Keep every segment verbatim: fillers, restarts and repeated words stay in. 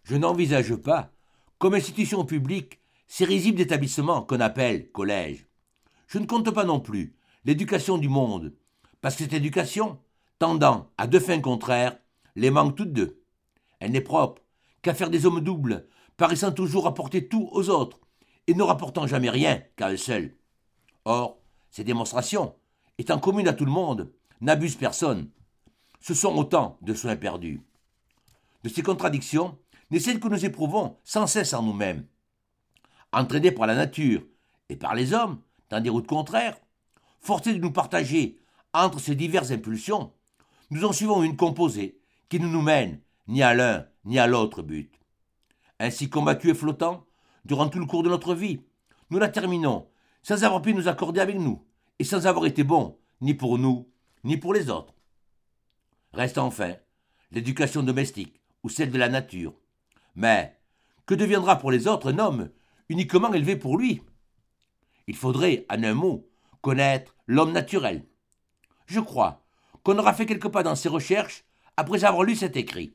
Je n'envisage pas, comme institution publique, ces risibles d'établissements qu'on appelle collèges. Je ne compte pas non plus l'éducation du monde, parce que cette éducation, tendant à deux fins contraires, les manque toutes deux. Elle n'est propre qu'à faire des hommes doubles, paraissant toujours apporter tout aux autres, et ne rapportant jamais rien qu'à eux seuls. Or, ces démonstrations, étant communes à tout le monde, n'abusent personne. Ce sont autant de soins perdus. De ces contradictions naît celle que nous éprouvons sans cesse en nous-mêmes. Entraînés par la nature et par les hommes, dans des routes contraires, forcés de nous partager entre ces diverses impulsions, nous en suivons une composée qui ne nous mène ni à l'un ni à l'autre but. Ainsi combattus et flottants, durant tout le cours de notre vie, nous la terminons sans avoir pu nous accorder avec nous et sans avoir été bons ni pour nous ni pour les autres. Reste enfin l'éducation domestique ou celle de la nature. Mais que deviendra pour les autres un homme uniquement élevé pour lui? Il faudrait, en un mot, connaître l'homme naturel. Je crois qu'on aura fait quelques pas dans ces recherches après avoir lu cet écrit.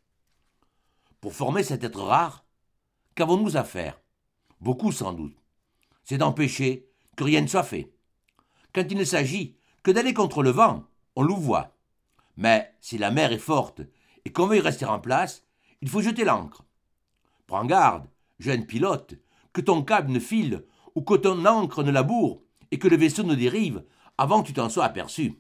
Pour former cet être rare, qu'avons-nous à faire? Beaucoup sans doute. C'est d'empêcher que rien ne soit fait. Quand il ne s'agit que d'aller contre le vent, on louvoie. Mais si la mer est forte et qu'on veut y rester en place, il faut jeter l'ancre. Prends garde, jeune pilote, que ton câble ne file ou que ton ancre ne laboure et que le vaisseau ne dérive avant que tu t'en sois aperçu.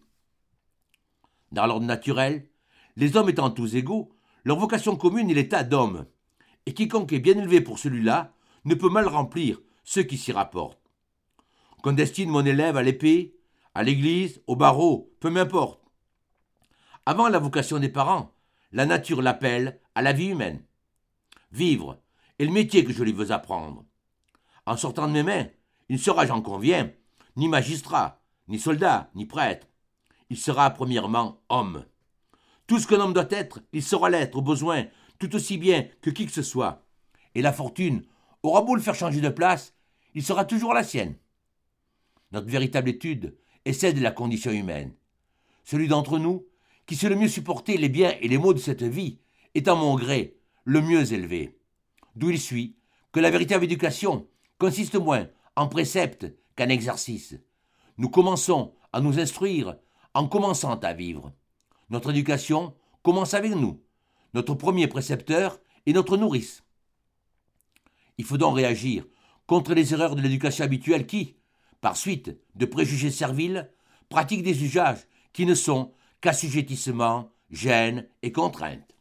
Dans l'ordre naturel, les hommes étant tous égaux, leur vocation commune est l'état d'homme, et quiconque est bien élevé pour celui-là ne peut mal remplir ceux qui s'y rapportent. Qu'on destine mon élève à l'épée, à l'église, au barreau, peu m'importe. Avant la vocation des parents, la nature l'appelle à la vie humaine. Vivre est le métier que je lui veux apprendre. En sortant de mes mains, il ne sera, j'en conviens, ni magistrat, ni soldat, ni prêtre. Il sera premièrement homme. Tout ce qu'un homme doit être, il saura l'être au besoin, tout aussi bien que qui que ce soit. Et la fortune aura beau le faire changer de place, il sera toujours la sienne. Notre véritable étude est celle de la condition humaine. Celui d'entre nous qui sait le mieux supporter les biens et les maux de cette vie est à mon gré le mieux élevé. D'où il suit que la véritable éducation consiste moins en préceptes qu'en exercice. Nous commençons à nous instruire en commençant à vivre. Notre éducation commence avec nous. Notre premier précepteur est notre nourrice. Il faut donc réagir contre les erreurs de l'éducation habituelle qui, par suite de préjugés serviles, pratiquent des usages qui ne sont qu'assujettissement, gêne et contrainte.